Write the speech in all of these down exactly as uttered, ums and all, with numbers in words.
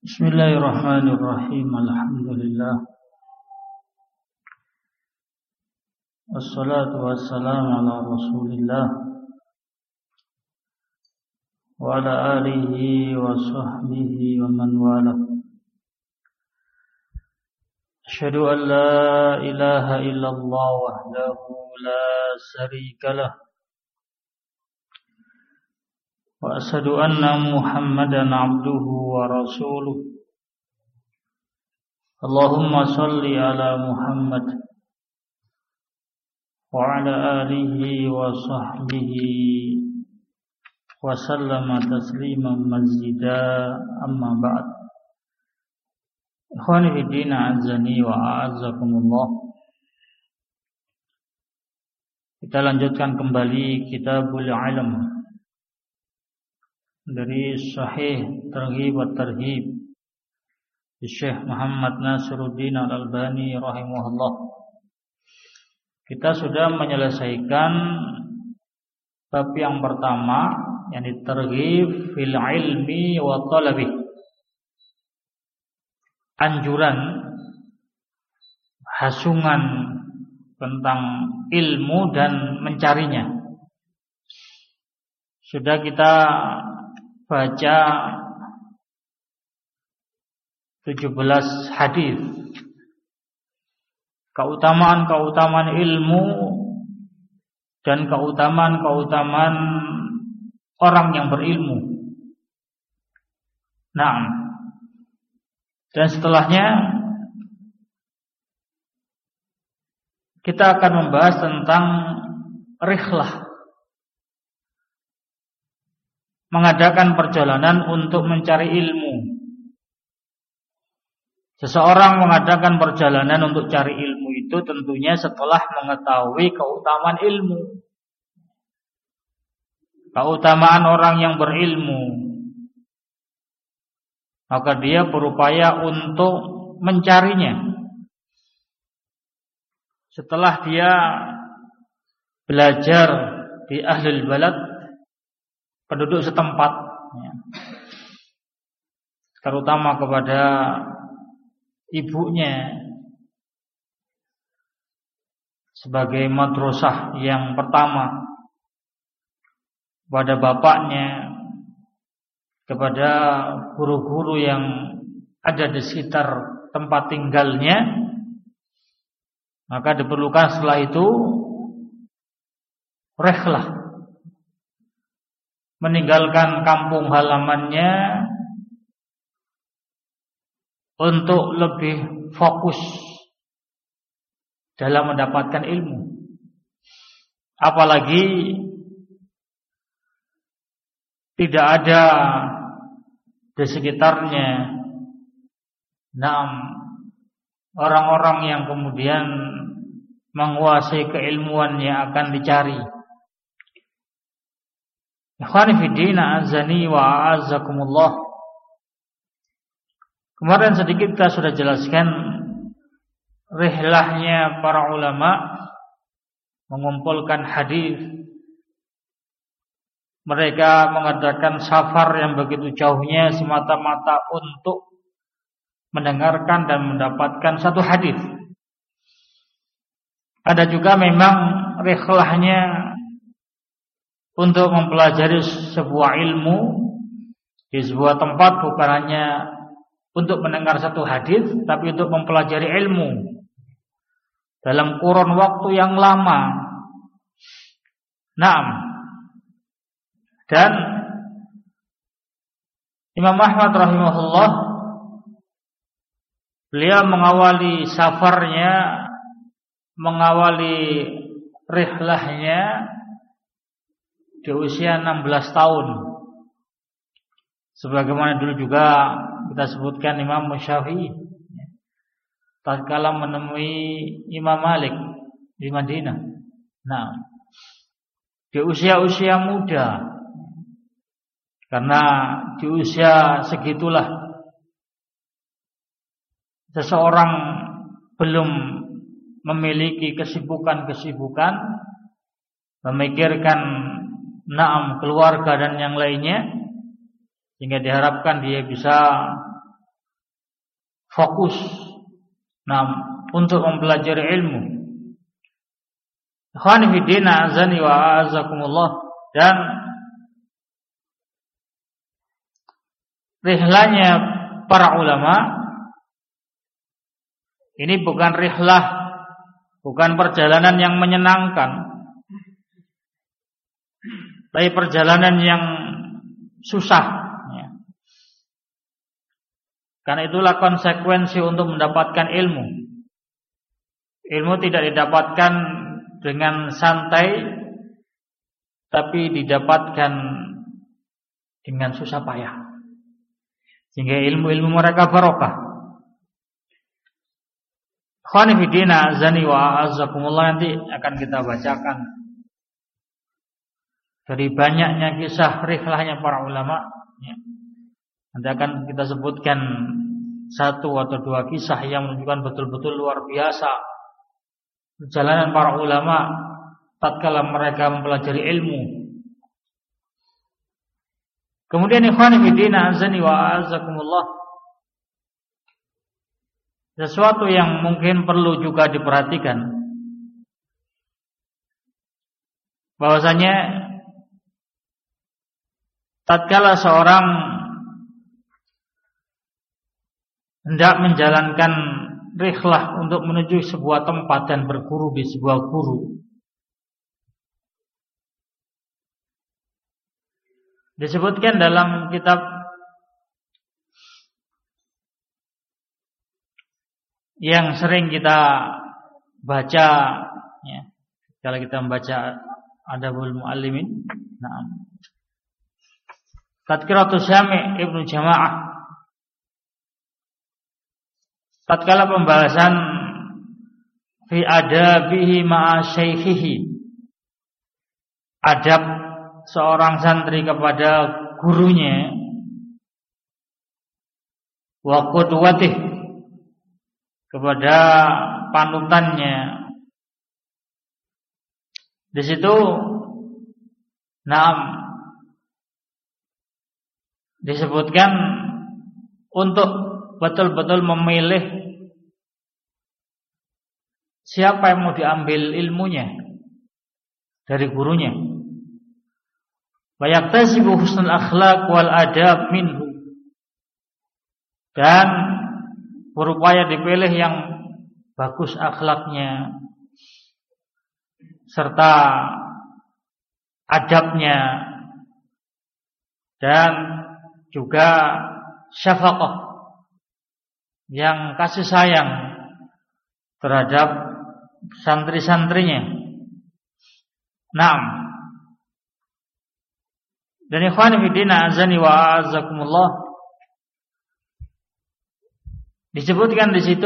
Bismillahirrahmanirrahim. Alhamdulillah. Wassalatu wassalamu ala Rasulillah wa ala alihi wa sahbihi wa man wala. Asyhadu an la ilaha illallah wahdahu la syarika lah. Wa asyhadu anna Muhammadan abduhu wa rasuluh. Allahumma salli ala Muhammad wa ala alihi wa sahbihi wa sallama tasliman mazida, amma ba'd. Ikhwani fi din, azani wa a'azzakumullah. Kita lanjutkan kembali Kitabul Ilm dari Sahih Targhib wa Tarhib Syekh Muhammad Nasiruddin Al-Albani rahimahullah. Kita sudah menyelesaikan bab yang pertama, yang Targhib fil ilmi wa talabi, anjuran, hasungan tentang ilmu dan mencarinya. Sudah kita baca tujuh belas hadis keutamaan-keutamaan ilmu dan keutamaan-keutamaan orang yang berilmu. Nah, dan setelahnya kita akan membahas tentang rihlah, mengadakan perjalanan untuk mencari ilmu. Seseorang mengadakan perjalanan untuk cari ilmu itu tentunya setelah mengetahui keutamaan ilmu, keutamaan orang yang berilmu, maka dia berupaya untuk mencarinya. Setelah dia belajar di ahlul balad, penduduk setempat, terutama kepada ibunya sebagai madrasah yang pertama, kepada bapaknya, kepada guru-guru yang ada di sekitar tempat tinggalnya, maka diperlukan setelah itu rihlah, meninggalkan kampung halamannya untuk lebih fokus dalam mendapatkan ilmu. Apalagi tidak ada di sekitarnya enam orang-orang yang kemudian menguasai keilmuan yang akan dicari. Ikhwani fi din, azani wa a'azzakumullah. Kemarin sedikit kita sudah jelaskan rihlahnya para ulama mengumpulkan hadis. Mereka mengadakan safar yang begitu jauhnya semata-mata untuk mendengarkan dan mendapatkan satu hadis. Ada juga memang rihlahnya untuk mempelajari sebuah ilmu di sebuah tempat, bukan hanya untuk mendengar satu hadis, tapi untuk mempelajari ilmu dalam kurun waktu yang lama. Naam. Dan Imam Ahmad rahimahullah, beliau mengawali safarnya, mengawali rihlahnya di usia enam belas tahun. Sebagaimana dulu juga kita sebutkan Imam Syafi'i tatkala menemui Imam Malik di Madinah. Nah, di usia-usia muda, karena di usia segitulah seseorang belum memiliki kesibukan-kesibukan, memikirkan naam keluarga dan yang lainnya, sehingga diharapkan dia bisa fokus nah untuk mempelajari ilmu. Ikhwani fi din azani wa azakumullah. Dan rihlanya para ulama ini bukan rihlah, bukan perjalanan yang menyenangkan, tapi perjalanan yang susah ya. Karena itulah konsekuensi untuk mendapatkan ilmu. Ilmu tidak didapatkan dengan santai, tapi didapatkan dengan susah payah, sehingga ilmu-ilmu mereka barokah. Ikhwani fi din azani wa azakumullah, nanti akan kita bacakan dari banyaknya kisah rihlahnya para ulama ya. Nanti akan kita sebutkan satu atau dua kisah yang menunjukkan betul-betul luar biasa perjalanan para ulama tatkala mereka mempelajari ilmu. Kemudian ikhwani fi din azani wa azakumullah, sesuatu yang mungkin perlu juga diperhatikan, bahwasanya tatkala seorang hendak menjalankan rihlah untuk menuju sebuah tempat dan berguru di sebuah guru, disebutkan dalam kitab yang sering kita baca ya, kalau kita membaca Adabul Muallimin, nah, Tadkiratus Syami' Ibnu Jamaah, tatkala pembahasan fi adabihi ma'a syaikhihi, adab seorang santri kepada gurunya, wa qudwatih, kepada panutannya. Di situ naam disebutkan untuk betul-betul memilih siapa yang mau diambil ilmunya dari gurunya. Wa yaktasibu husnul akhlaq wal adab minhu, dan berupaya dipilih yang bagus akhlaknya serta adabnya, dan juga syafaqah, yang kasih sayang terhadap santri-santrinya. Naam. Dan ikhwani fi din azani wa azakumullah, disebutkan di situ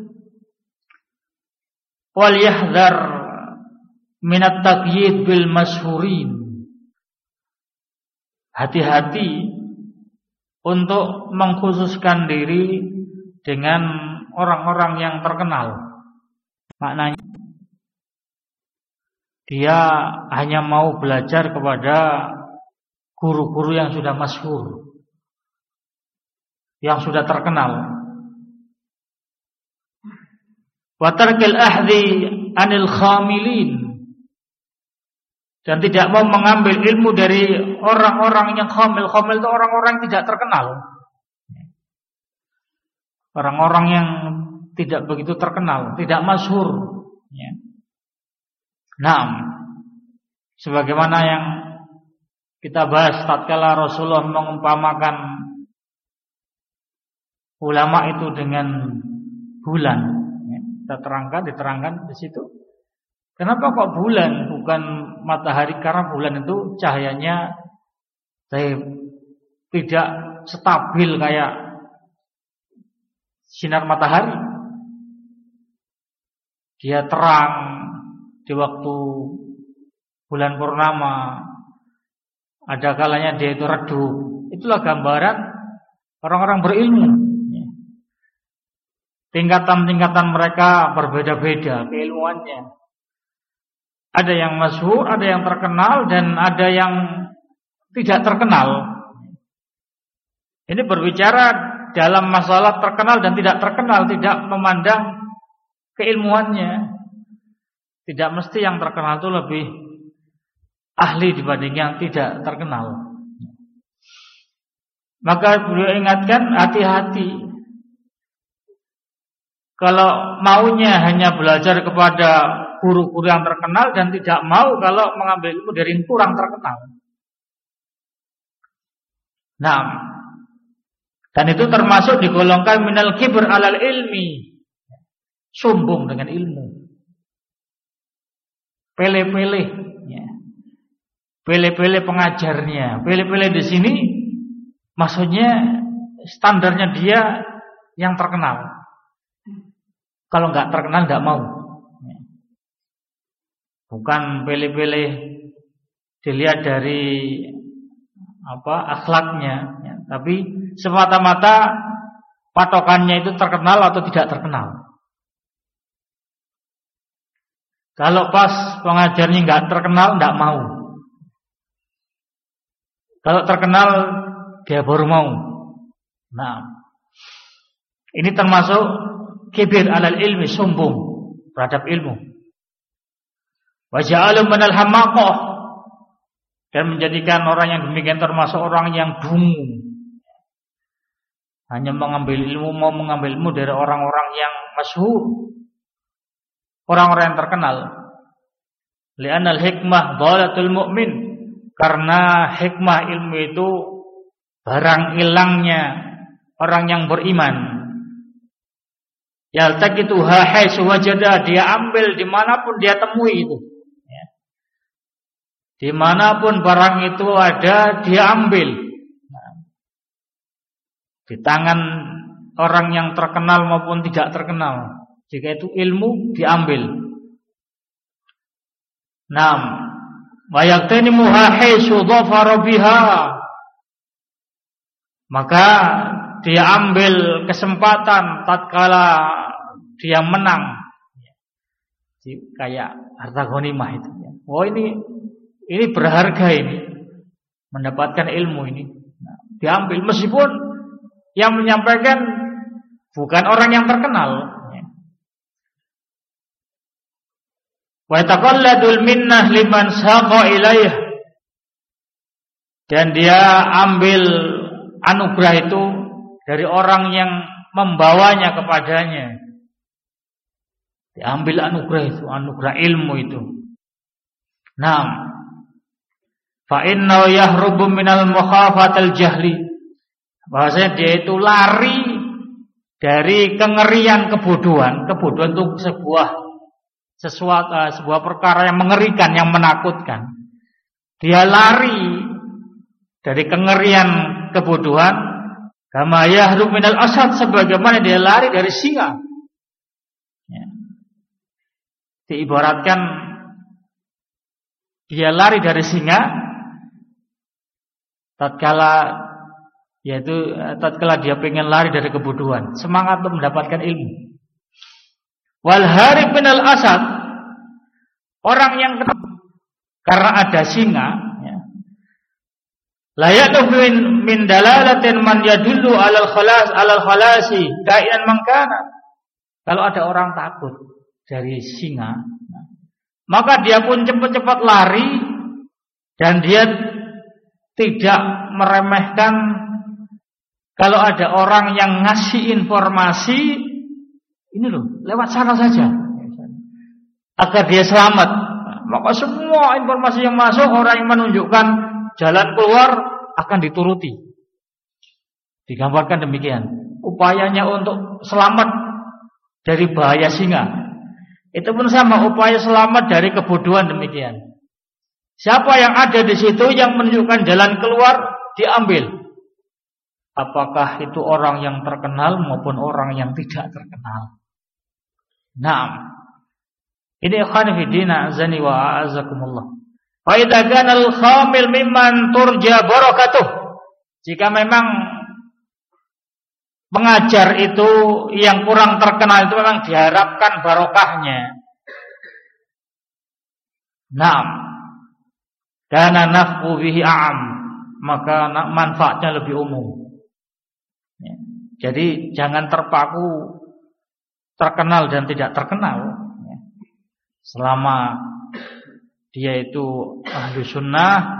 wal yahdhar min at-taqyid bil mashhurin, hati-hati untuk mengkhususkan diri dengan orang-orang yang terkenal. Maknanya dia hanya mau belajar kepada guru-guru yang sudah masyhur, yang sudah terkenal. Wa tarkil ahdi anil khamilin, dan tidak mau mengambil ilmu dari orang-orang yang khamil. Khamil itu orang-orang yang tidak terkenal, orang-orang yang tidak begitu terkenal, tidak masyhur ya. Naam, sebagaimana yang kita bahas tatkala Rasulullah mengumpamakan ulama itu dengan bulan. Kita terangkan, diterangkan di situ. Kenapa kok bulan bukan matahari? Karena bulan itu cahayanya tidak stabil kayak sinar matahari. Dia terang di waktu bulan purnama, ada kalanya dia itu redup. Itulah gambaran orang-orang berilmu. Tingkatan-tingkatan mereka berbeda-beda keilmuannya. Ada yang masyhur, ada yang terkenal, dan ada yang tidak terkenal. Ini berbicara dalam masalah terkenal dan tidak terkenal, tidak memandang keilmuannya. Tidak mesti yang terkenal itu lebih ahli dibanding yang tidak terkenal. Maka beliau ingatkan, hati-hati. Kalau maunya hanya belajar kepada guru-guru yang terkenal dan tidak mau kalau mengambil ilmu dari yang kurang terkenal. Nah, dan itu termasuk digolongkan minal kibr alal ilmi, sombong dengan ilmu, pele-pele, ya. Pele-pele pengajarnya, pele-pele di sini maksudnya standarnya dia yang terkenal. Kalau nggak terkenal nggak mau. Bukan pele-pele dilihat dari apa akhlaknya, ya. Tapi semata-mata patokannya itu terkenal atau tidak terkenal. Kalau pas pengajarnya nggak terkenal, nggak mau. Kalau terkenal, dia baru mau. Nah, ini termasuk kibir alal ilmi, sombong terhadap ilmu. Wa ja'alu minal hamaqah, dan menjadikan orang yang demikian termasuk orang yang dungu. Hanya mengambil ilmu, mau mengambil ilmu dari orang-orang yang masyhur, orang-orang yang terkenal. Li'anal hikmah dhalatul mu'min, karena hikmah ilmu itu barang ilangnya orang yang beriman. Yaltaqituha haitsu wajada, dia ambil dimanapun dia temui itu, ya. Dimanapun barang itu ada, dia ambil. Nah, di tangan orang yang terkenal maupun tidak terkenal, jika itu ilmu diambil. Naam, wa yaqtanimuha haitsu dhafara biha, maka dia ambil kesempatan tatkala dia menang, kayak harta ghanimah itu. Oh ini ini berharga ini, mendapatkan ilmu ini. Nah, diambil meskipun yang menyampaikan bukan orang yang terkenal. Wa taqalladul minnah liman saqa ilaih, dan dia ambil anugerah itu dari orang yang membawanya kepadanya. Diambil anugerah itu, anugerah ilmu itu. Naam. Fa inna yahrubu minal mukhafatal jahli, bahwasanya dia itu lari dari kengerian kebodohan. Kebodohan itu sebuah sesuatu sebuah perkara yang mengerikan, yang menakutkan. Dia lari dari kengerian kebodohan, kama yahrub minal asad, sebagaimana dia lari dari singa. Ya. Diibaratkan dia lari dari singa tatkala yaitu tatkala dia pengen lari dari kebodohan, semangat untuk mendapatkan ilmu. Wal harib minal asad, orang yang karena ada singa, ya. Layatu min, min dalalatin man yadullu alal khalas alal khalasi kainan mangkana. Kalau ada orang takut dari singa, maka dia pun cepat-cepat lari, dan dia tidak meremehkan kalau ada orang yang ngasih informasi, ini loh, lewat sana saja, agar dia selamat. Maka semua informasi yang masuk, orang yang menunjukkan jalan keluar akan dituruti. Digambarkan demikian, upayanya untuk selamat dari bahaya singa. Itu pun sama, upaya selamat dari kebodohan demikian. Siapa yang ada di situ yang menunjukkan jalan keluar, diambil. Apakah itu orang yang terkenal maupun orang yang tidak terkenal. Naam. Ini ikhwan fi din azani wa a'azakumullah. Fa idza kana al-khamil mimman turja barakatuh. Jika memang pengajar itu yang kurang terkenal itu memang diharapkan barokahnya. Naam. Kana naf'u bihi a'am, maka manfaatnya lebih umum. Jadi jangan terpaku terkenal dan tidak terkenal. Selama dia itu ahli sunnah,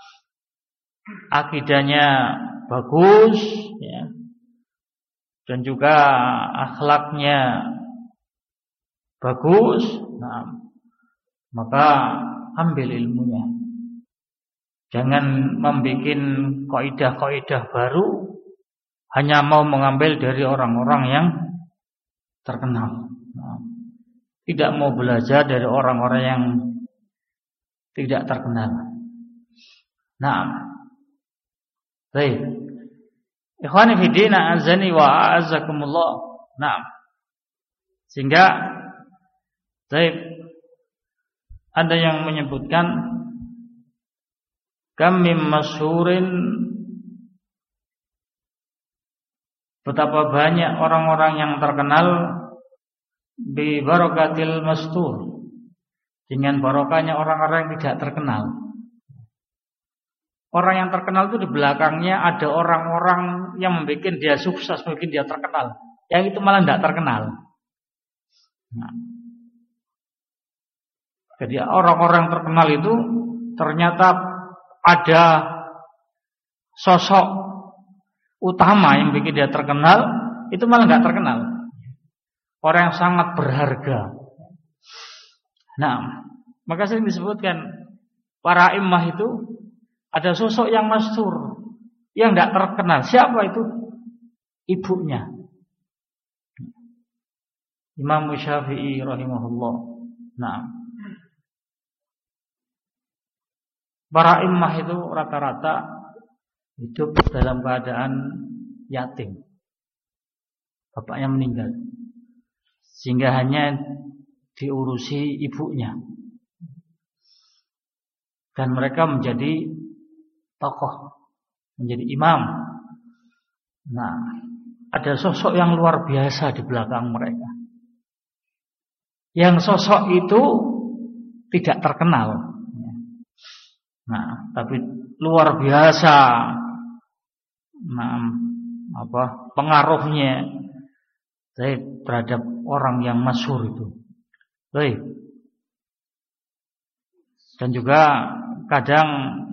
akidahnya bagus, ya, dan juga akhlaknya bagus, nah, maka ambil ilmunya. Jangan membuat kaidah-kaidah baru hanya mau mengambil dari orang-orang yang terkenal. Nah, tidak mau belajar dari orang-orang yang tidak terkenal. Nah, baik. Ikhwani fi din, azani wa a'azzakumullah. Nah, sehingga baik, ada yang menyebutkan kam mim masyhurin, betapa banyak orang-orang yang terkenal bi barakatil mastur, dengan barokahnya orang-orang yang tidak terkenal. Orang yang terkenal itu di belakangnya ada orang-orang yang membuat dia sukses, membuat dia terkenal. Yang itu malah tidak terkenal. Nah, jadi orang-orang terkenal itu ternyata ada sosok utama yang bikin dia terkenal, itu malah nggak terkenal. Orang yang sangat berharga. Nah, maka sering disebutkan para imam itu ada sosok yang masyhur, yang tidak terkenal. Siapa itu? Ibunya, Imam Syafi'i rahimahullah. Nah, para imam itu rata-rata hidup dalam keadaan yatim, bapaknya meninggal, sehingga hanya diurusi ibunya, dan mereka menjadi tokoh, menjadi imam. Nah, ada sosok yang luar biasa di belakang mereka. Yang sosok itu tidak terkenal. Nah, tapi luar biasa. Nah, apa pengaruhnya terhadap orang yang masyhur itu. Baik. Dan juga kadang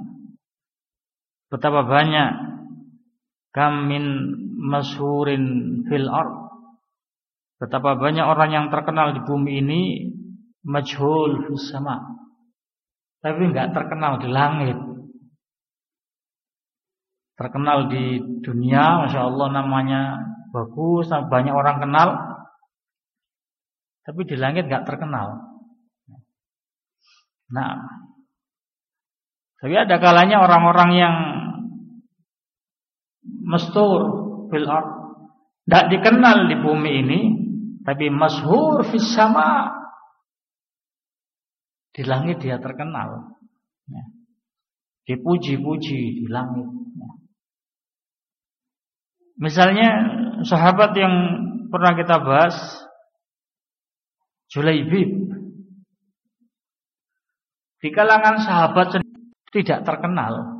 betapa banyak kam min masyhurin fil ard, betapa banyak orang yang terkenal di bumi ini majhul fis sama, tapi enggak terkenal di langit. Terkenal di dunia, masya Allah, namanya bagus, banyak orang kenal, tapi di langit enggak terkenal. Nah, tapi ada kalanya orang-orang yang mastur fil ard, tidak dikenal di bumi ini, tapi masyhur fis sama, di langit dia terkenal, ya, dipuji-puji di langit, ya. Misalnya sahabat yang pernah kita bahas, Julaibib, di kalangan sahabat tidak terkenal.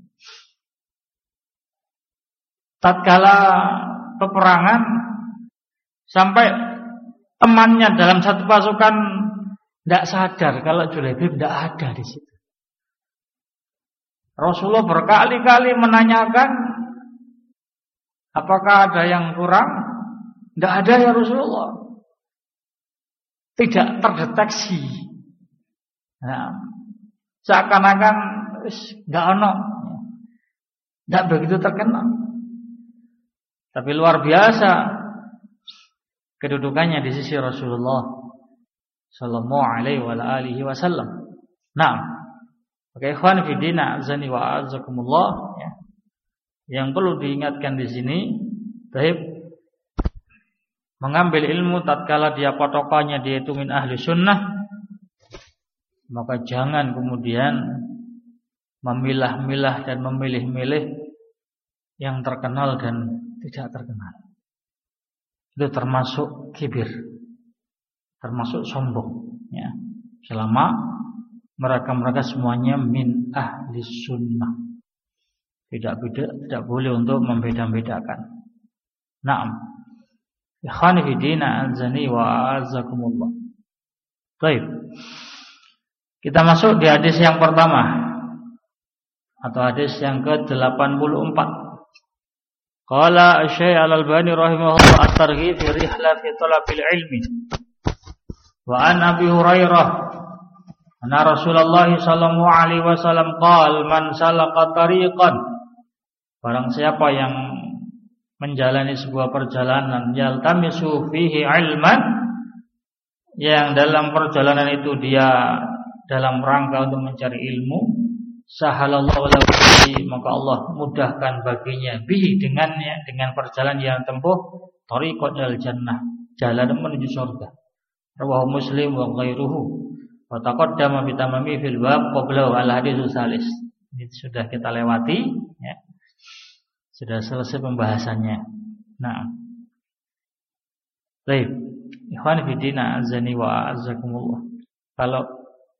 Tatkala peperangan, sampai temannya dalam satu pasukan tidak sadar kalau Julaibib tidak ada di situ. Rasulullah berkali-kali menanyakan, apakah ada yang kurang? Tidak ada ya Rasulullah. Tidak terdeteksi. Nah, seakan-akan tidak ono, tidak begitu terkenal. Tapi luar biasa kedudukannya di sisi Rasulullah sallallahu alaihi wasallam. Nah, oke, ikhwan fi din, azani wa azakumullah, ya. Yang perlu diingatkan di sini, baik, mengambil ilmu tatkala dia patokannya dia itu min ahli sunnah, maka jangan kemudian memilah-milah dan memilih-milih yang terkenal dan tidak terkenal. Itu termasuk kibir, termasuk sombong, ya. Selama mereka-mereka semuanya min ahli sunnah, tidak beda, tidak boleh untuk membeda-bedakan. Naam. Ikhwani fi din, azani wa azakumullah. Baik. Kita masuk di hadis yang pertama atau hadis yang ke delapan puluh empat. Qala Asy-Syaikh Al-Albani rahimahullah at-targhib fi rihlah fi talabil ilmi. Wa an Abi Hurairah anna Rasulullah sallallahu alaihi wasallam qala man salaka tariqan, barang siapa yang menjalani sebuah perjalanan yaltamisu fihi ilman, yang dalam perjalanan itu dia dalam rangka untuk mencari ilmu, sahalallahu lahu bihi, maka Allah mudahkan baginya bihi dengannya, dengan perjalanan yang tempuh tariqatul jannah, jalan menuju surga. Rawahu Muslim wa ghairuhu wa taqaddama bi tamami fil bab qabla al hadits salis. Ini sudah kita lewati ya. Sudah selesai pembahasannya. Nah. Baik. Ikhwan fillah azani wa azakumullah. Kalau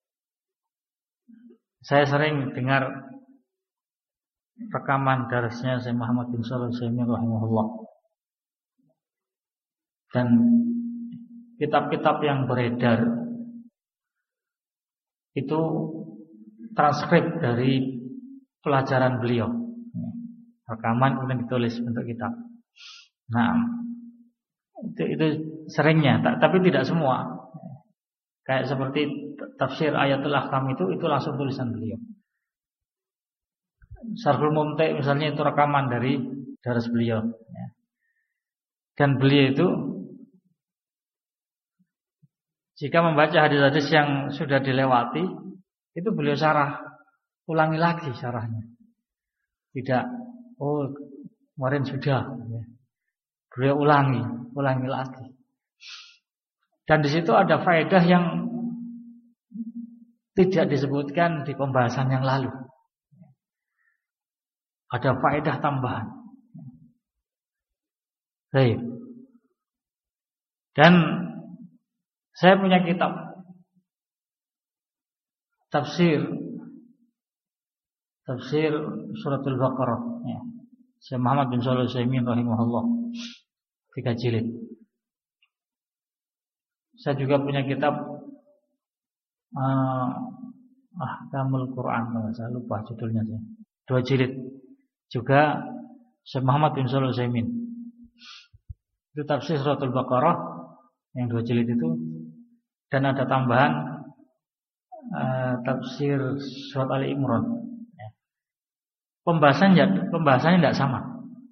saya sering dengar rekaman darsnya Syekh Muhammad bin Shalih Al-Utsaimin rahimahullah, dan kitab-kitab yang beredar itu transkrip dari pelajaran beliau, rekaman kemudian ditulis bentuk kitab. Nah, itu itu seringnya, tapi tidak semua. Kayak seperti tafsir Ayatul Ahkam itu itu langsung tulisan beliau. Syarhul Mumti' misalnya itu rekaman dari dars beliau ya. Dan beliau itu jika membaca hadis-hadis yang sudah dilewati, itu beliau syarah, ulangi lagi syarahnya. Tidak, oh kemarin sudah ya. Beliau ulangi, ulangi lagi. Dan di situ ada faedah yang tidak disebutkan di pembahasan yang lalu. Ada faedah tambahan. Baik. Dan saya punya kitab tafsir tafsir suratul Baqarah ya. Syekh Muhammad bin Shalih Al-Utsaimin rahimahullah, tiga jilid. Saya juga punya kitab uh, Ahkamul Quran, saya lupa judulnya saya. Dua jilid juga Syekh Muhammad bin Shalih Al-Utsaimin. Itu tafsir suratul Baqarah yang dua jilid itu, dan ada tambahan uh, tafsir surat Ali Imran. Ya. Pembahasannya pembahasannya tidak sama.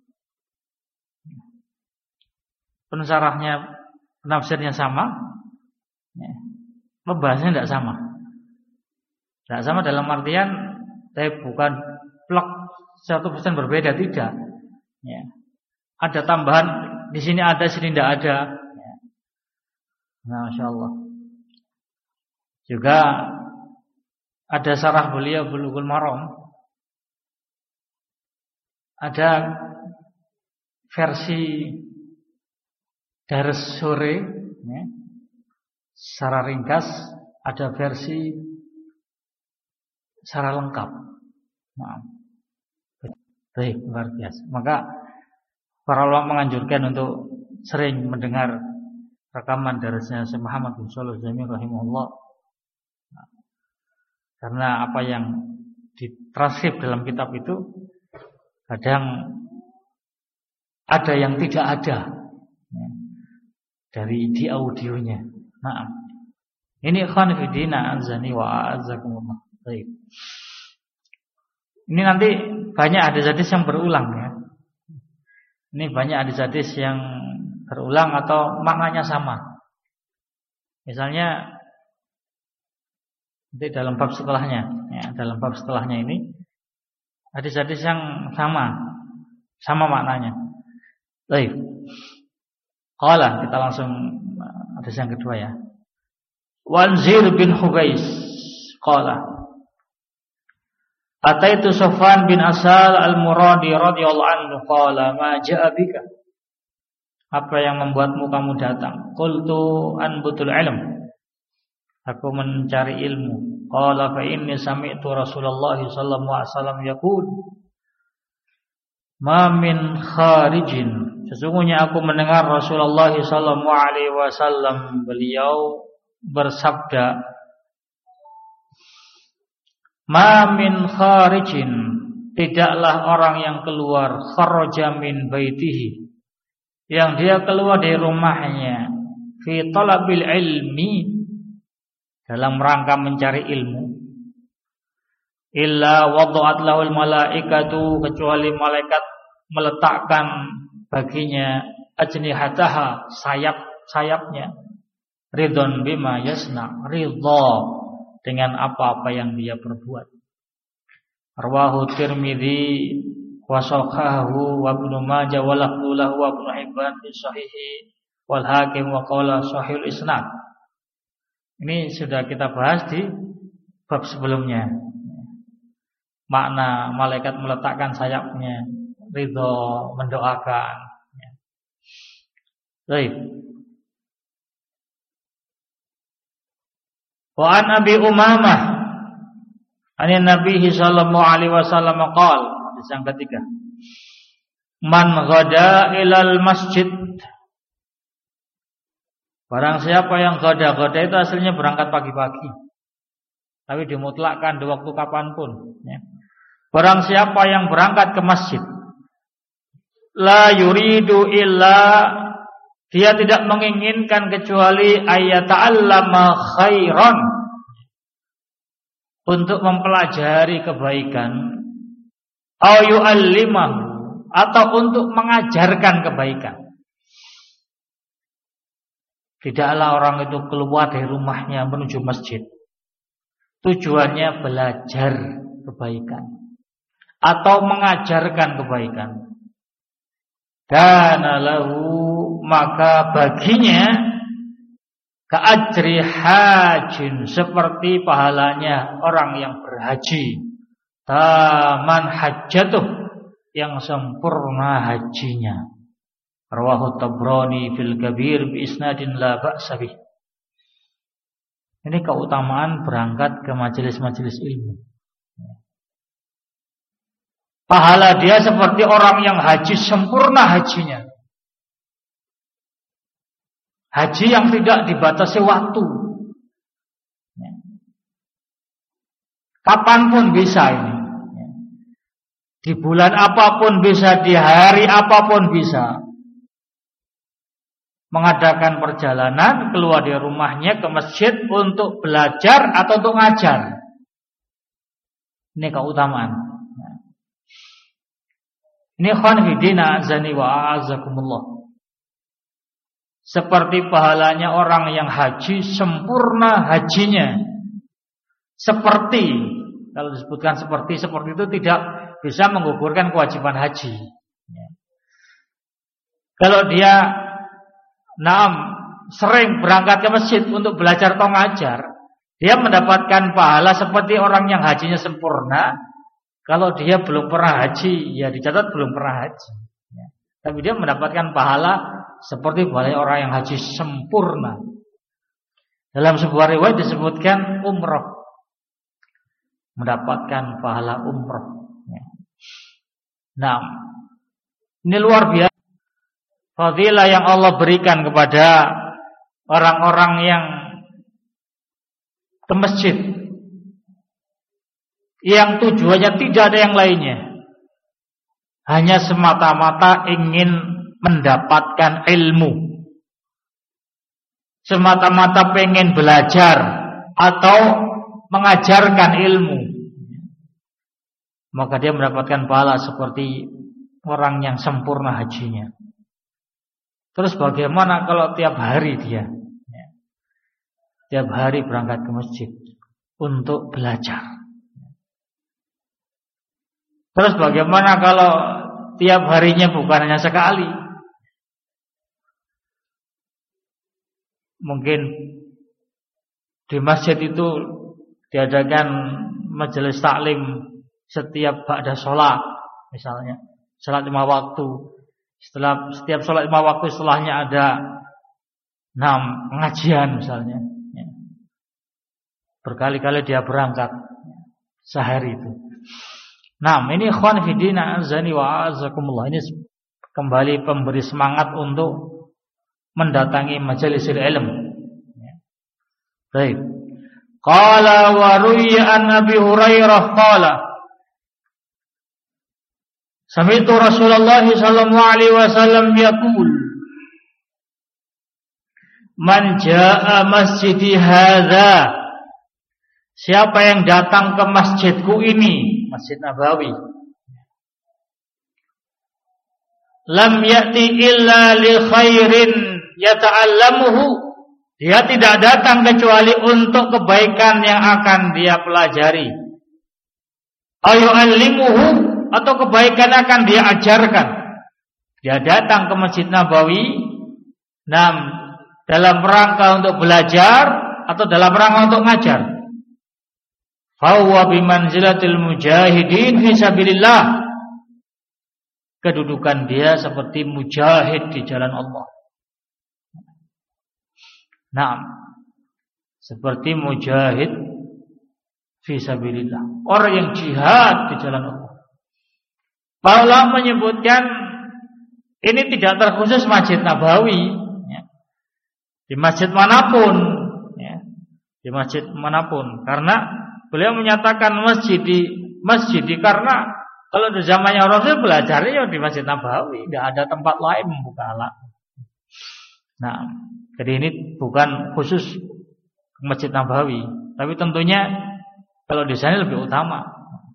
Pensarahnya, penafsirnya sama. Ya. Pembahasannya tidak sama. Tidak sama dalam artian saya bukan plek satu persen berbeda, tidak. Ya. Ada tambahan di sini ada, sini tidak ada. Ya. Nah, Masya Allah. Juga ada syarah beliau Bulughul Maram. Ada versi dars sore, ya. Secara ringkas, ada versi secara lengkap. Nah, baik, luar biasa. Maka para ulama menganjurkan untuk sering mendengar rekaman darsnya Syekh Muhammad bin Shalih Al-Utsaimin rahimahullah. Nah, karena apa yang ditranskrip dalam kitab itu kadang ada yang tidak ada ya, dari di audionya. Nah, ini ikhwan fillah azani wa azakumullah. Baik. Ini nanti banyak hadis-hadis yang berulang ya. Ini banyak hadis-hadis yang berulang atau maknanya sama. Misalnya nanti dalam bab setelahnya, ya, dalam bab setelahnya ini hadis-hadis yang sama, sama maknanya. Baik. Qala, kita langsung hadis yang kedua ya. Wanzir bin Hubais qala Ataitu Sufyan bin Asal al-Muradi radhiyallahu anhu qala ma ja'a bika, apa yang membuatmu kamu datang? Qultu anbutul ilm, aku mencari ilmu. Qala fa inni sami'tu Rasulullah sallallahu alaihi wasallam yaqul ma min kharijin Sesungguhnya aku mendengar Rasulullah sallallahu alaihi wasallam beliau bersabda, "Ma min kharijin, tidaklah orang yang keluar kharaja min baitihi, yang dia keluar dari rumahnya fi talabil ilmi, dalam rangka mencari ilmu, illa wada'at lahul malaikatu, kecuali malaikat meletakkan baginya ajnihataha, sayap-sayapnya, ridon bima yasna, ridha dengan apa-apa yang dia perbuat." Rawahu Tirmidzi wa sahahahu wa Ibnu Majah wa lafdzuhu wa Ibnu Hibban fi sahihi wal Hakim wa qala sahihul isnad. Ini sudah kita bahas di bab sebelumnya. Makna malaikat meletakkan sayapnya, ridho, mendoakan. Baik. Wa an Abi Umamah an Nabi sallallahu alaihi wasallam qala, hadis yang ketiga, man ghada ilal masjid, barang siapa yang ghada-ghada itu aslinya berangkat pagi-pagi, tapi dimutlakkan di waktu kapanpun, ya. Barang siapa yang berangkat ke masjid, la yuridu illa, dia tidak menginginkan kecuali ayata'allama khairan, untuk mempelajari kebaikan, au yu'allimahu, atau untuk mengajarkan kebaikan. Tidaklah orang itu keluar dari rumahnya menuju masjid tujuannya belajar kebaikan atau mengajarkan kebaikan. Dan lahu, maka baginya ka'ajri hajin, seperti pahalanya orang yang berhaji, taman hajjatuh, yang sempurna hajinya. Rawahu Tabrani fil Kabir bi isnadin la ba'sa bih. Ini keutamaan berangkat ke majelis-majelis ilmu. Pahala dia seperti orang yang haji, sempurna hajinya. Haji yang tidak dibatasi waktu, kapanpun bisa ini, di bulan apapun bisa, di hari apapun bisa, mengadakan perjalanan keluar dari rumahnya ke masjid untuk belajar atau untuk ngajar. Ini keutamaan. Ini khonfidina azani wa a'azakumullah. Seperti pahalanya orang yang haji, sempurna hajinya. Seperti, kalau disebutkan seperti, seperti itu tidak bisa menggugurkan kewajiban haji. Kalau dia naam sering berangkat ke masjid untuk belajar atau ngajar, dia mendapatkan pahala seperti orang yang hajinya sempurna. Kalau dia belum pernah haji, ya dicatat belum pernah haji. Tapi dia mendapatkan pahala seperti pahala orang yang haji sempurna. Dalam sebuah riwayat disebutkan umrah, mendapatkan pahala umrah. Nah, ini luar biasa fadilah yang Allah berikan kepada orang-orang yang ke masjid, yang tujuannya tidak ada yang lainnya, hanya semata-mata ingin mendapatkan ilmu, semata-mata pengen belajar atau mengajarkan ilmu, maka dia mendapatkan pahala seperti orang yang sempurna hajinya. Terus bagaimana kalau tiap hari dia tiap hari berangkat ke masjid untuk belajar? Terus bagaimana kalau tiap harinya bukan hanya sekali? Mungkin di masjid itu diadakan majelis taklim setiap ba'da sholat, misalnya sholat lima waktu. Setelah setiap sholat lima waktu setelahnya ada enam pengajian misalnya. Berkali-kali dia berangkat sehari itu. Nah, ini ikhwan fillah azani wa azakumullah, ini kembali pemberi semangat untuk mendatangi majlis ilmu. Baik. Qala wa ruwiya an Abi Hurairah qala Sami'tu Rasulullah sallallahu alaihi wasallam yaqul Man jaa masjidi hadza Siapa yang datang ke masjidku ini, Masjid Nabawi, lam ya'ti illa li khairin yata'allamuhu, dia tidak datang kecuali untuk kebaikan yang akan dia pelajari, ayu'allimuhu, atau kebaikan akan dia ajarkan. Dia datang ke Masjid Nabawi nam, dalam rangka untuk belajar atau dalam rangka untuk ngajar. Fahuwa bimanzilatil mujahidin fi sabilillah, kedudukan dia seperti mujahid di jalan Allah. Naam, seperti mujahid fi sabilillah, orang yang jihad di jalan Allah. Paula menyebutkan ini tidak terkhusus Masjid Nabawi, ya. Di masjid manapun, ya. Di masjid manapun, karena beliau menyatakan masjid di masjid di karena kalau di zamannya Rasul belajarnya di Masjid Nabawi, tidak ada tempat lain membuka alat. Nah, jadi ini bukan khusus Masjid Nabawi, tapi tentunya kalau di sana lebih utama.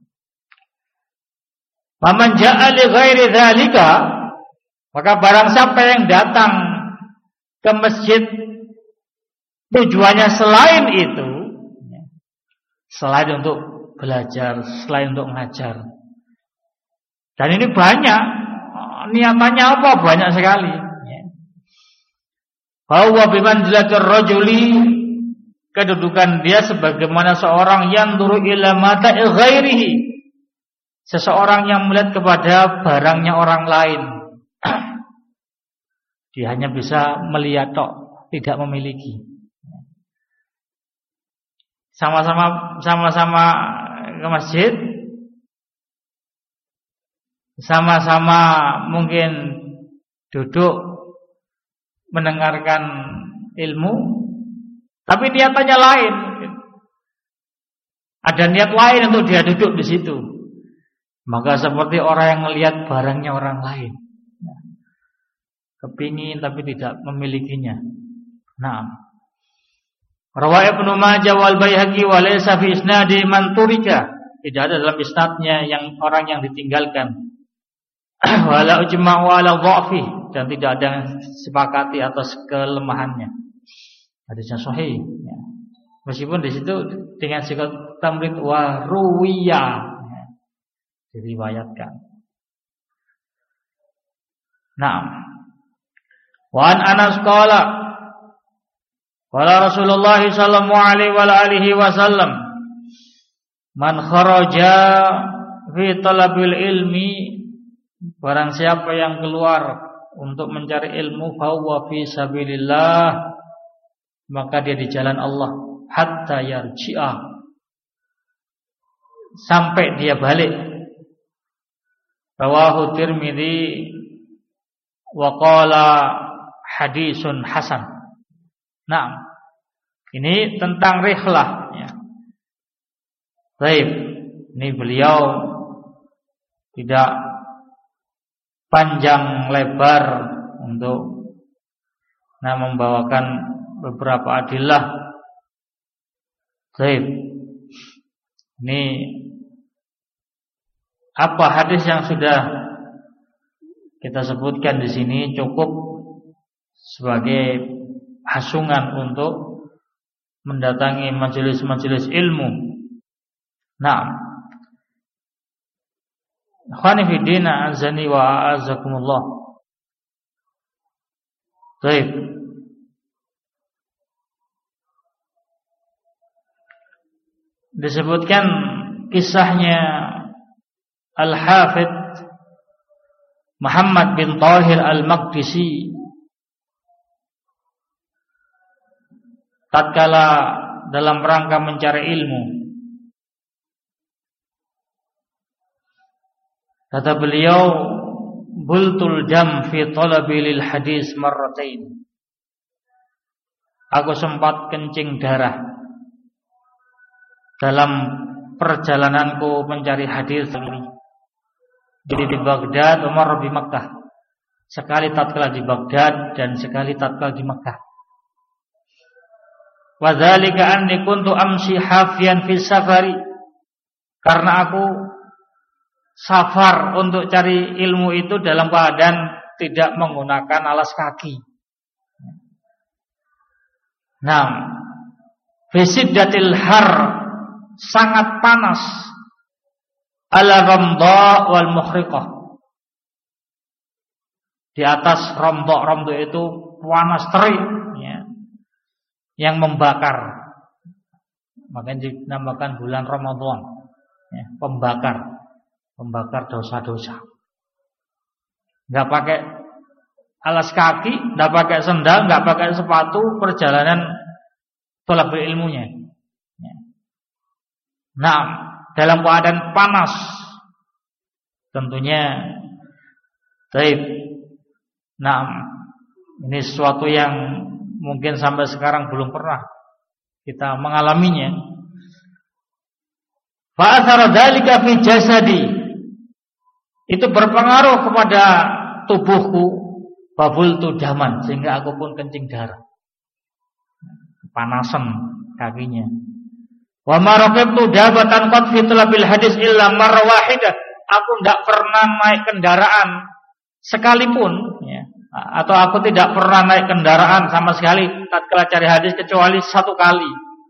Faman jaa li ghairi dzalika, maka barang siapa yang datang ke masjid tujuannya selain itu, selain untuk belajar, selain untuk mengajar. Dan ini banyak, niatannya apa? Banyak sekali. Bahwa bimanzilatir rajuli, kedudukan dia sebagaimana seorang yang turu ila mata'i ghairihi, seseorang yang melihat kepada barangnya orang lain. Dia hanya bisa melihat tok, tidak memiliki. Sama-sama sama-sama ke masjid, sama-sama mungkin duduk mendengarkan ilmu, tapi niatannya lain. Ada niat lain untuk dia duduk di situ. Maka seperti orang yang melihat barangnya orang lain, kepingin tapi tidak memilikinya. Nah, Rawa Ibnu Majah wal Baihaqi wa laysa fi isnadi man turika, tidak ada dalam isnadnya yang orang yang ditinggalkan. Wala ujma'u ala dha'fi, dan tidak ada yang sepakati atas kelemahannya. Hadisnya sahih, ya. Meskipun di situ dengan sikap tamrid wa ruwiya, ya, diriwayatkan. Naam. Wa an Anas qala qala Rasulullah sallallahu alaihi wa alihi wasallam man kharaja fi talabil ilmi, barang siapa yang keluar untuk mencari ilmu, fahuwa fi sabilillah, maka dia di jalan Allah, hatta yarji'a, sampai dia balik. Rawahu Tirmidzi wa qala hadisun hasan. Nah, ini tentang rihlah, ya. Baik, ini beliau tidak panjang lebar untuk nah membawakan beberapa adillah. Baik, ini apa hadis yang sudah kita sebutkan di sini cukup sebagai hasungan untuk mendatangi majelis-majelis ilmu. Nah, ikhwani fi din, azani wa a'azakumullah. Baik. Disebutkan kisahnya Al-Hafidh Muhammad bin Tahir Al-Maqdisi tatkala dalam rangka mencari ilmu. Kata beliau, bultul jam fi talabi lil hadis marratain. Aku sempat kencing darah dalam perjalananku mencari hadis ini. Jadi di Baghdad, Umar di Makkah. Sekali tatkala di Baghdad dan sekali tatkala di Makkah. Wa dzalika anni kuntu amshi hafiyan fi safari. Karena aku safar untuk cari ilmu itu dalam keadaan tidak menggunakan alas kaki. Nah, fisiddatil har, sangat panas, ala ramda wal mukhriqah. Di atas ramda-ramda itu panas terik, ya, yang membakar. Makanya dinamakan bulan Ramadan, ya, pembakar. Membakar dosa-dosa. Enggak pakai alas kaki, enggak pakai sendal, enggak pakai sepatu, perjalanan thalabul ilmunya. Nah, dalam keadaan panas. Tentunya taib. Nah, ini sesuatu yang mungkin sampai sekarang belum pernah kita mengalaminya. Fa athara dzalika fi jasadi. Itu berpengaruh kepada tubuhku, babultu daman, sehingga aku pun kencing darah. Kepanasan kakinya. Wa ma raqibtu dabatan qad fi talabil hadis illa marra wahidah. Aku tidak pernah naik kendaraan sekalipun, ya, atau aku tidak pernah naik kendaraan sama sekali tatkala cari hadis kecuali satu kali.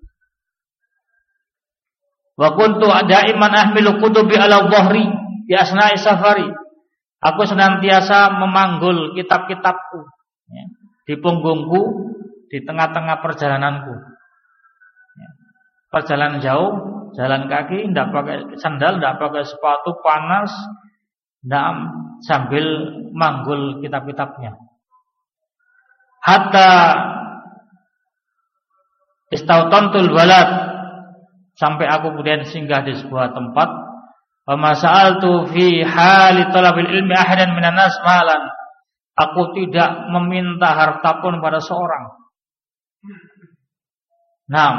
Wa kuntu daiman ahmilu kutubi ala dhahri di asna'i safari. Aku senantiasa memanggul kitab-kitabku, ya, di punggungku di tengah-tengah perjalananku. Ya. Perjalanan jauh, jalan kaki, tidak pakai sandal, tidak pakai sepatu, panas, tidak, sambil manggul kitab-kitabnya. Hatta istautantul walad, sampai aku kemudian singgah di sebuah tempat. Wa ma sa'altu fi hali talabil ilmi ahadan minan nas malan. Aku tidak meminta harta pun pada seorang. Naam.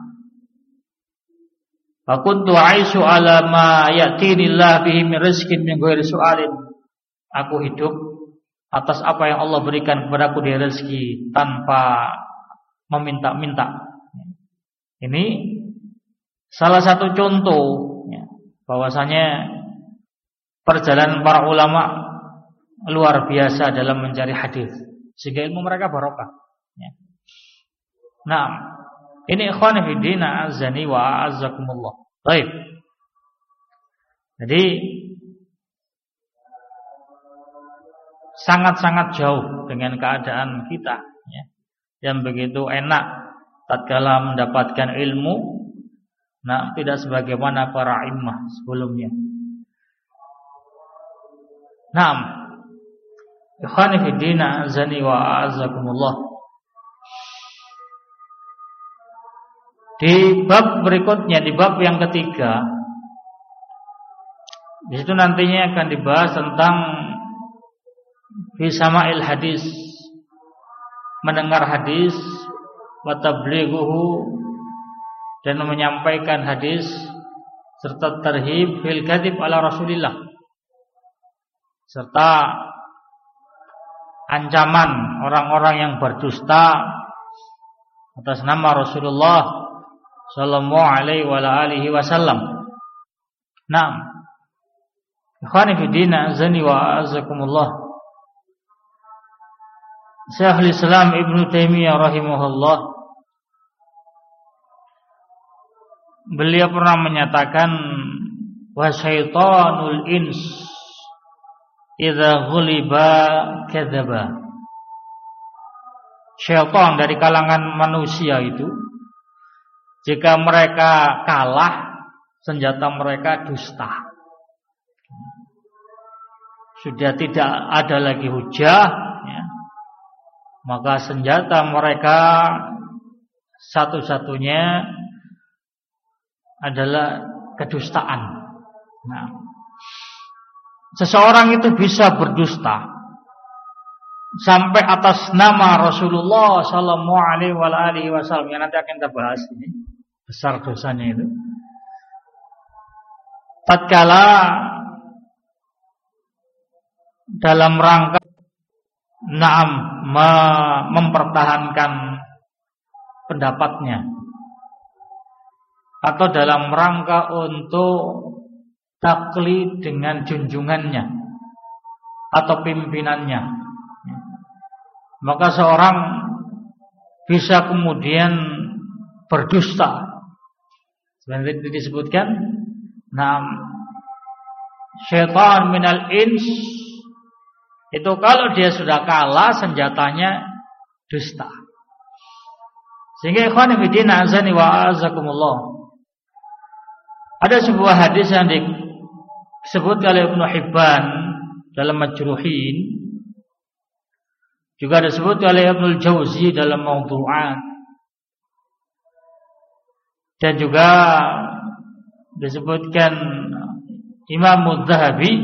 Wa kuntu aisyu ala ma ya'tinillah bihi min rizqin min ghairi su'alin. Aku hidup atas apa yang Allah berikan kepadaku dari rezeki tanpa meminta-minta. Ini salah satu contoh, ya, bahwasanya perjalanan para ulama luar biasa dalam mencari hadis, sehingga ilmu mereka barokah. Ya. Nah, ini ikhwan fi din azani wa azzakumullah. Baik. Jadi sangat-sangat jauh dengan keadaan kita, ya, yang begitu enak tatkala mendapatkan ilmu. Nah, tidak sebagaimana para immah sebelumnya. Naam. Ikhwani fi din azani wa azakumullah. Di bab berikutnya, di bab yang ketiga, di situ nantinya akan dibahas tentang fi sama'il hadis, mendengar hadis, wa tablighuhu, dan menyampaikan hadis, serta tarhib fil kadzib ala Rasulillah, serta ancaman orang-orang yang berdusta atas nama Rasulullah sallallahu alaihi wa alihi wasallam. Naam. Ikhwani fi din azani wa azakumullah. Syekhul Islam Ibnu Taimiyah rahimahullah, beliau pernah menyatakan, wa syaitanul ins idza ghuliba kadzaba. Syaitan dari kalangan manusia itu, jika mereka kalah, senjata mereka dusta. Sudah tidak ada lagi hujah, ya, maka senjata mereka satu-satunya adalah kedustaan. Nah, seseorang itu bisa berdusta sampai atas nama Rasulullah sallallahu alaihi wasallam, yang nanti akan kita bahas ini, besar dosanya itu. Tatkala dalam rangka naam mempertahankan pendapatnya, atau dalam rangka untuk taklid dengan junjungannya atau pimpinannya, maka seorang bisa kemudian berdusta. Seperti disebutkan, nah, syaitan minal ins, itu kalau dia sudah kalah senjatanya dusta. Sehingga ikhwan fillah azani wa azakumullah, ada sebuah hadis yang disebut oleh Ibnu Hibban dalam Majruhin, juga disebut oleh Ibnu Jauzi dalam Mawdu'at, dan juga disebutkan Imam Adz-Dzahabi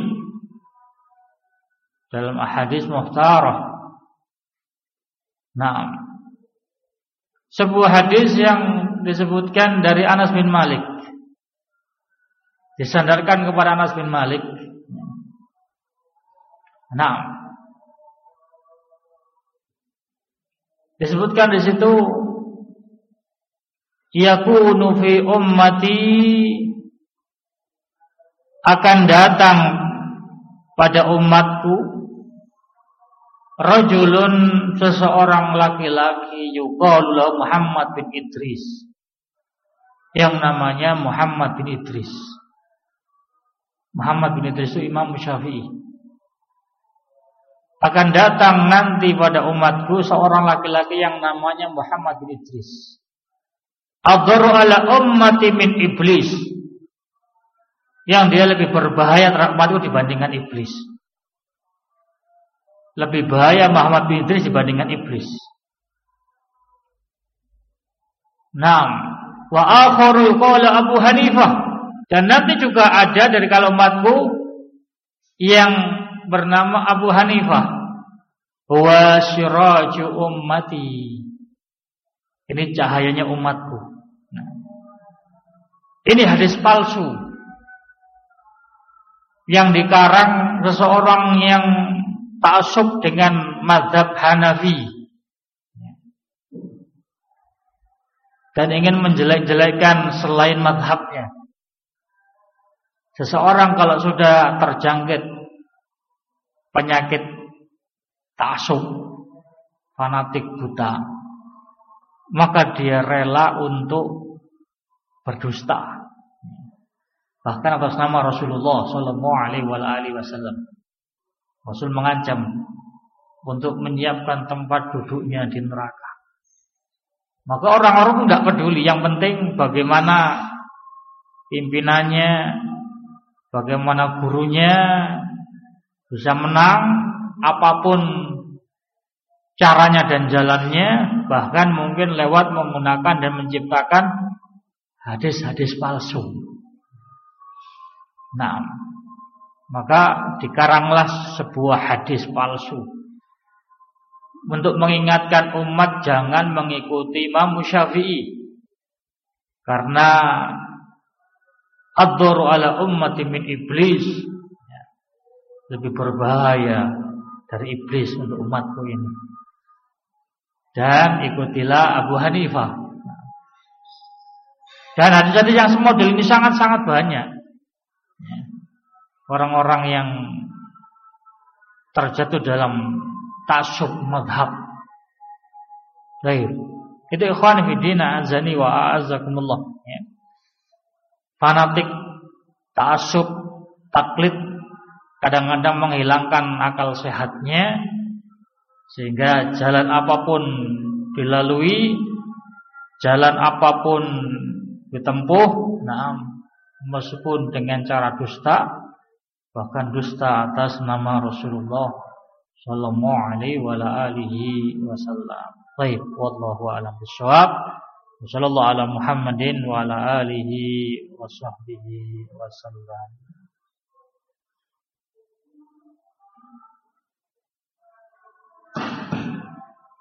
dalam Ahadits Mukhtarah. Nah, sebuah hadis yang disebutkan dari Anas bin Malik, disandarkan kepada Anas bin Malik. Nah, disebutkan di situ, yakunu fi ummati, akan datang pada umatku, rajulun, seseorang laki-laki, yuqalu lahu Muhammad bin Idris, yang namanya Muhammad bin Idris. Muhammad bin Idris itu Imam Syafi'i. Akan datang nanti pada umatku seorang laki-laki yang namanya Muhammad bin Idris. Adharu ala ummati min iblis, yang dia lebih berbahaya terhadap umatku dibandingkan iblis. Lebih bahaya Muhammad bin Idris dibandingkan iblis. Naam, wa akharu qala Abu Hanifah, dan nanti juga ada dari kalangan umatku yang bernama Abu Hanifah, wa siraju ummati, ini cahayanya umatku. Nah, ini hadis palsu yang dikarang seseorang yang ta'assub dengan mazhab Hanafi dan ingin menjelek-jelekan selain mazhabnya. Seseorang kalau sudah terjangkit penyakit ta'assub, fanatik buta, maka dia rela untuk berdusta, bahkan atas nama Rasulullah sallallahu alaihi wasallam. Rasul mengancam untuk menyiapkan tempat duduknya di neraka. Maka orang-orang tidak peduli, yang penting bagaimana pimpinannya, bagaimana gurunya bisa menang, apapun caranya dan jalannya, bahkan mungkin lewat menggunakan dan menciptakan hadis-hadis palsu. Nah, maka dikaranglah sebuah hadis palsu untuk mengingatkan umat jangan mengikuti Imam Syafi'i, karena ad-daru ala ummati min iblis, lebih berbahaya dari iblis untuk umatku ini. Dan ikutilah Abu Hanifah. Dan hadis-hadis yang semodel ini sangat-sangat banyak. Orang-orang yang terjatuh dalam ta'assub madhab. Baik. Itu ikhwan fillah azani wa a'azzakumullah. Fanatik, ta'assub, taklid kadang-kadang menghilangkan akal sehatnya, sehingga jalan apapun dilalui, jalan apapun ditempuh, nah, meskipun dengan cara dusta, bahkan dusta atas nama Rasulullah sallallahu alaihi wa alihi wasallam. Baik, wallahu a'lam bishawab. Wassallallahu ala Muhammadin wa ala alihi wa sahbihi wasallam.